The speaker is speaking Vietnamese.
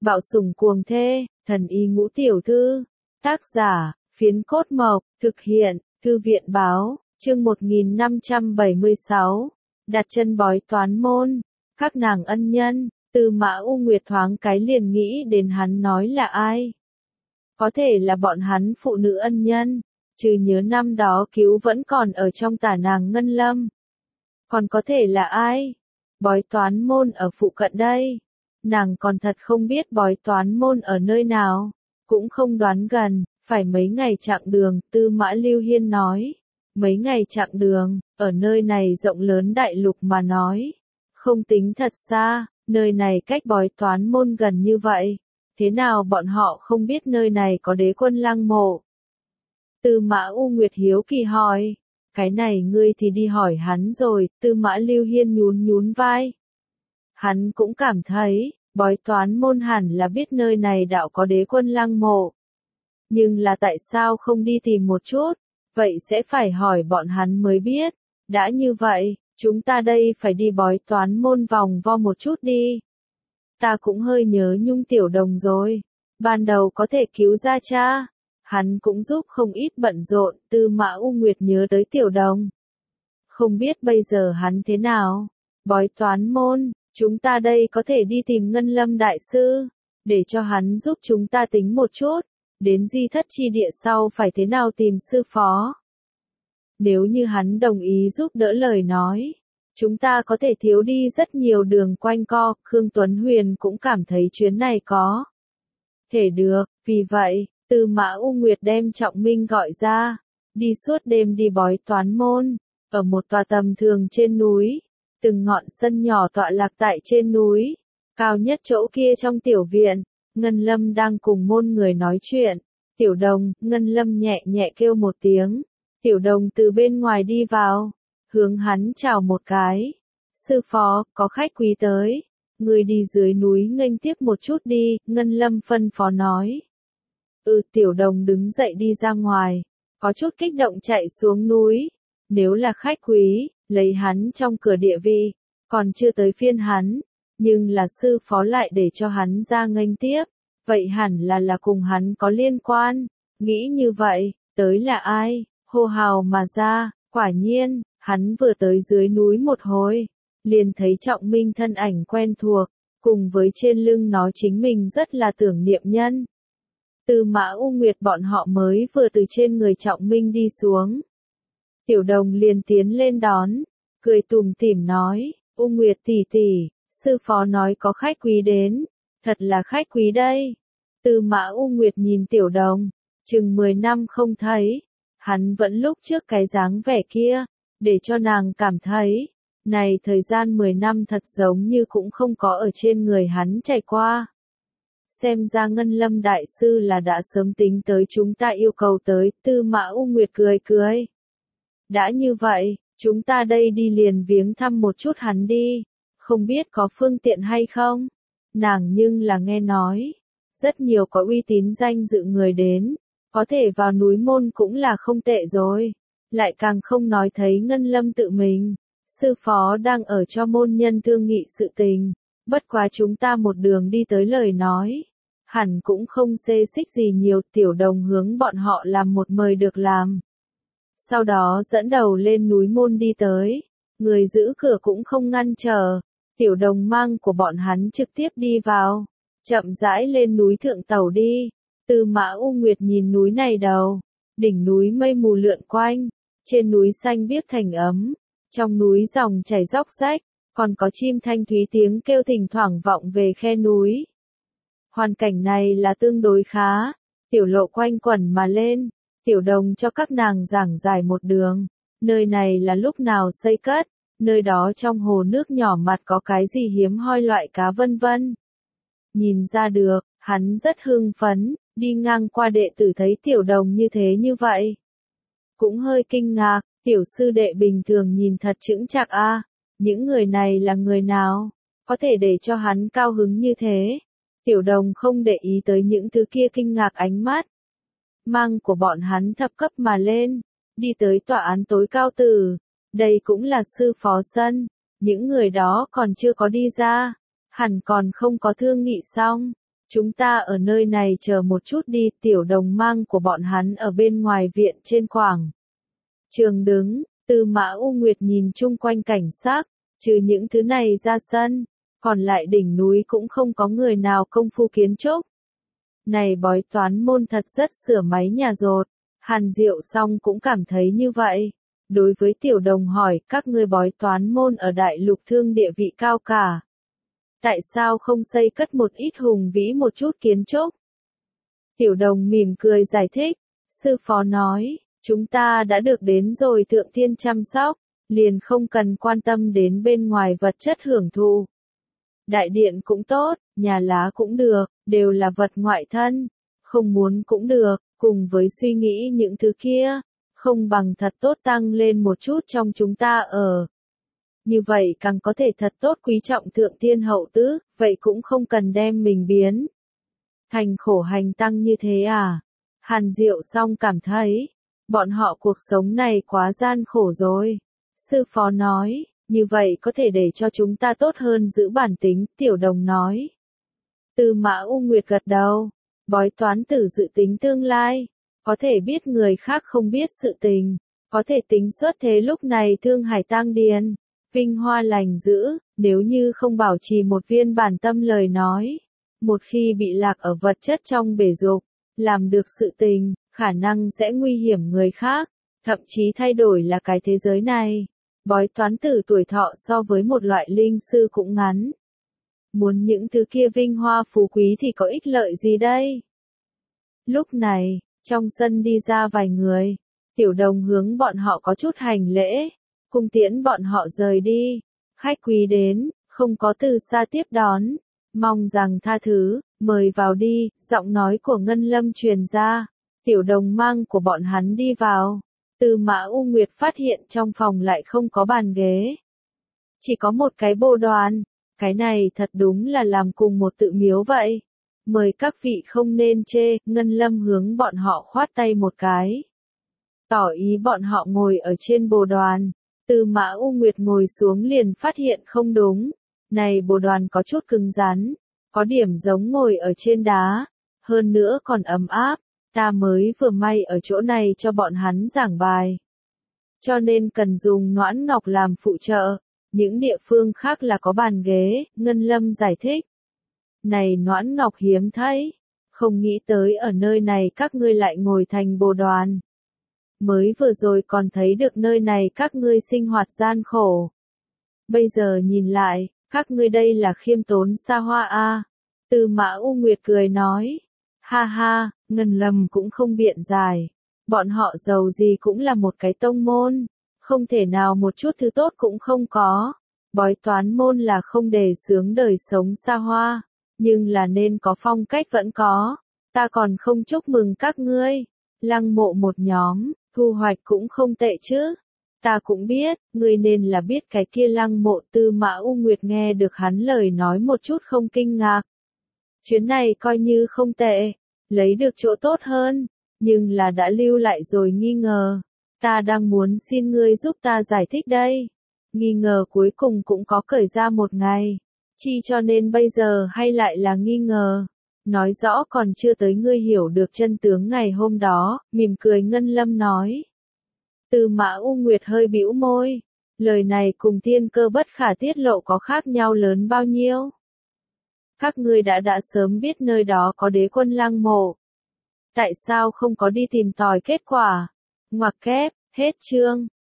Bạo sủng cuồng thê, thần y ngũ tiểu thư. Tác giả, Phiến Cốt Mộc, thực hiện, Thư viện báo, chương 1576. Đặt chân bói toán môn, các nàng ân nhân, Tư Mã U Nguyệt thoáng cái liền nghĩ đến hắn nói là ai. Có thể là bọn hắn phụ nữ ân nhân, trừ nhớ năm đó cứu vẫn còn ở trong tả nàng Ngân Lâm. Còn có thể là ai? Bói toán môn ở phụ cận đây. Nàng còn thật không biết bói toán môn ở nơi nào, cũng không đoán gần, phải mấy ngày chặng đường, Tư Mã Lưu Hiên nói. Mấy ngày chặng đường, ở nơi này rộng lớn đại lục mà nói. Không tính thật xa, nơi này cách bói toán môn gần như vậy. Thế nào bọn họ không biết nơi này có đế quân lăng mộ? Tư Mã U Nguyệt hiếu kỳ hỏi. Cái này ngươi thì đi hỏi hắn rồi, Tư Mã Lưu Hiên nhún nhún vai. Hắn cũng cảm thấy, bói toán môn hẳn là biết nơi này đạo có đế quân lăng mộ. Nhưng là tại sao không đi tìm một chút? Vậy sẽ phải hỏi bọn hắn mới biết. Đã như vậy, chúng ta đây phải đi bói toán môn vòng vo một chút đi. Ta cũng hơi nhớ Nhung Tiểu Đồng rồi. Ban đầu có thể cứu ra cha. Hắn cũng giúp không ít bận rộn, Tư Mã U Nguyệt nhớ tới Tiểu Đồng. Không biết bây giờ hắn thế nào? Bói toán môn, chúng ta đây có thể đi tìm Ngân Lâm Đại Sư, để cho hắn giúp chúng ta tính một chút, đến di thất chi địa sau phải thế nào tìm sư phó. Nếu như hắn đồng ý giúp đỡ lời nói, chúng ta có thể thiếu đi rất nhiều đường quanh co, Khương Tuấn Huyền cũng cảm thấy chuyến này có thể được, vì vậy, Tư Mã U Nguyệt đem Trọng Minh gọi ra, đi suốt đêm đi bói toán môn, ở một tòa tầm thường trên núi, từng ngọn sân nhỏ tọa lạc tại trên núi, cao nhất chỗ kia trong tiểu viện, Ngân Lâm đang cùng môn người nói chuyện, Tiểu Đồng, Ngân Lâm nhẹ nhẹ kêu một tiếng, Tiểu Đồng từ bên ngoài đi vào, hướng hắn chào một cái, sư phó, có khách quý tới, người đi dưới núi nghênh tiếp một chút đi, Ngân Lâm phân phó nói. Tiểu Đồng đứng dậy đi ra ngoài, có chút kích động chạy xuống núi. Nếu là khách quý, lấy hắn trong cửa địa vị, còn chưa tới phiên hắn, nhưng là sư phó lại để cho hắn ra nghênh tiếp, vậy hẳn là cùng hắn có liên quan. Nghĩ như vậy, tới là ai? Hô hào mà ra, quả nhiên, hắn vừa tới dưới núi một hồi, liền thấy Trọng Minh thân ảnh quen thuộc, cùng với trên lưng nó chính mình rất là tưởng niệm nhân. Tư Mã U Nguyệt bọn họ mới vừa từ trên người Trọng Minh đi xuống. Tiểu Đồng liền tiến lên đón, cười tủm tỉm nói, U Nguyệt tỷ tỷ, sư phó nói có khách quý đến, thật là khách quý đây. Tư Mã U Nguyệt nhìn Tiểu Đồng, chừng 10 năm không thấy, hắn vẫn lúc trước cái dáng vẻ kia, để cho nàng cảm thấy, này thời gian 10 năm thật giống như cũng không có ở trên người hắn trải qua. Xem ra Ngân Lâm Đại Sư là đã sớm tính tới chúng ta yêu cầu tới, Tư Mã U Nguyệt cười cười. Đã như vậy, chúng ta đây đi liền viếng thăm một chút hắn đi, không biết có phương tiện hay không? Nàng nhưng là nghe nói, rất nhiều có uy tín danh dự người đến, có thể vào núi môn cũng là không tệ rồi, lại càng không nói thấy Ngân Lâm tự mình, sư phó đang ở cho môn nhân thương nghị sự tình, bất quá chúng ta một đường đi tới lời nói, hẳn cũng không xê xích gì nhiều. Tiểu Đồng hướng bọn họ làm một mời được làm. Sau đó dẫn đầu lên núi môn đi tới, người giữ cửa cũng không ngăn trở, Tiểu Đồng mang của bọn hắn trực tiếp đi vào, chậm rãi lên núi thượng tàu đi. Tư Mã U Nguyệt nhìn núi này đầu, đỉnh núi mây mù lượn quanh, trên núi xanh biếc thành ấm, trong núi dòng chảy róc rách, còn có chim thanh thúy tiếng kêu thỉnh thoảng vọng về khe núi. Hoàn cảnh này là tương đối khá, tiểu lộ quanh quẩn mà lên. Tiểu Đồng cho các nàng giảng giải một đường, nơi này là lúc nào xây cất, nơi đó trong hồ nước nhỏ mặt có cái gì hiếm hoi loại cá vân vân. Nhìn ra được, hắn rất hưng phấn, đi ngang qua đệ tử thấy Tiểu Đồng như thế như vậy. Cũng hơi kinh ngạc, tiểu sư đệ bình thường nhìn thật chững chạc a, những người này là người nào, có thể để cho hắn cao hứng như thế. Tiểu Đồng không để ý tới những thứ kia kinh ngạc ánh mắt. Mang của bọn hắn thập cấp mà lên, đi tới tòa án tối cao tử, đây cũng là sư phó sân, những người đó còn chưa có đi ra, hẳn còn không có thương nghị xong, Chúng ta ở nơi này chờ một chút đi, Tiểu Đồng mang của bọn hắn ở bên ngoài viện trên quảng trường đứng, Tư Mã U Nguyệt nhìn chung quanh cảnh sắc, trừ những thứ này ra sân, còn lại đỉnh núi cũng không có người nào công phu kiến trúc. Này bói toán môn thật rất sửa máy nhà rột, Hàn Diệu Song cũng cảm thấy như vậy. Đối với Tiểu Đồng hỏi, các ngươi bói toán môn ở đại lục thương địa vị cao cả. Tại sao không xây cất một ít hùng vĩ một chút kiến trúc? Tiểu Đồng mỉm cười giải thích, sư phó nói, chúng ta đã được đến rồi thượng thiên chăm sóc, liền không cần quan tâm đến bên ngoài vật chất hưởng thụ. Đại điện cũng tốt, nhà lá cũng được, đều là vật ngoại thân, không muốn cũng được, cùng với suy nghĩ những thứ kia, không bằng thật tốt tăng lên một chút trong chúng ta ở. Như vậy càng có thể thật tốt quý trọng thượng thiên hậu tứ, vậy cũng không cần đem mình biến thành khổ hành tăng như thế à. Hàn Diệu Song cảm thấy, bọn họ cuộc sống này quá gian khổ rồi. Sư phó nói, như vậy có thể để cho chúng ta tốt hơn giữ bản tính, Tiểu Đồng nói. Tư Mã U Nguyệt gật đầu, bói toán tử dự tính tương lai, có thể biết người khác không biết sự tình, có thể tính xuất thế lúc này Thương Hải tang điền, vinh hoa lành giữ, nếu như không bảo trì một viên bản tâm lời nói, một khi bị lạc ở vật chất trong bể dục, làm được sự tình, khả năng sẽ nguy hiểm người khác, thậm chí thay đổi là cái thế giới này. Bói toán tử tuổi thọ so với một loại linh sư cũng ngắn. Muốn những thứ kia vinh hoa phú quý thì có ích lợi gì đây? Lúc này, trong sân đi ra vài người, Tiểu Đồng hướng bọn họ có chút hành lễ, cung tiễn bọn họ rời đi. Khách quý đến, không có từ xa tiếp đón, mong rằng tha thứ, mời vào đi, giọng nói của Ngân Lâm truyền ra. Tiểu Đồng mang của bọn hắn đi vào. Tư Mã U Nguyệt phát hiện trong phòng lại không có bàn ghế. Chỉ có một cái bồ đoàn, cái này thật đúng là làm cùng một tự miếu vậy. Mời các vị không nên chê, Ngân Lâm hướng bọn họ khoát tay một cái. Tỏ ý bọn họ ngồi ở trên bồ đoàn. Tư Mã U Nguyệt ngồi xuống liền phát hiện không đúng. Này bồ đoàn có chút cứng rắn, có điểm giống ngồi ở trên đá, hơn nữa còn ấm áp. Ta mới vừa may ở chỗ này cho bọn hắn giảng bài. Cho nên cần dùng noãn ngọc làm phụ trợ, những địa phương khác là có bàn ghế, Ngân Lâm giải thích. Này noãn ngọc hiếm thấy, không nghĩ tới ở nơi này các ngươi lại ngồi thành bồ đoàn. Mới vừa rồi còn thấy được nơi này các ngươi sinh hoạt gian khổ. Bây giờ nhìn lại, các ngươi đây là khiêm tốn xa hoa a. Tư Mã U Nguyệt cười nói. Ha ha, Ngân Lâm cũng không biện giải. Bọn họ giàu gì cũng là một cái tông môn, không thể nào một chút thứ tốt cũng không có. Bói toán môn là không đề xướng đời sống xa hoa, nhưng là nên có phong cách vẫn có. Ta còn không chúc mừng các ngươi. Lăng Mộ một nhóm, thu hoạch cũng không tệ chứ. Ta cũng biết, ngươi nên là biết cái kia Lăng Mộ. Tư Mã U Nguyệt nghe được hắn lời nói một chút không kinh ngạc. Chuyến này coi như không tệ, lấy được chỗ tốt hơn, nhưng là đã lưu lại rồi nghi ngờ. Ta đang muốn xin ngươi giúp ta giải thích đây. Nghi ngờ cuối cùng cũng có cởi ra một ngày. Chi cho nên bây giờ hay lại là nghi ngờ. Nói rõ còn chưa tới ngươi hiểu được chân tướng ngày hôm đó, mỉm cười Ngân Lâm nói. Tư Mã U Nguyệt hơi bĩu môi. Lời này cùng thiên cơ bất khả tiết lộ có khác nhau lớn bao nhiêu? Các ngươi đã sớm biết nơi đó có đế quân Lăng Mộ. Tại sao không có đi tìm tòi kết quả? Ngoặc kép, hết chương.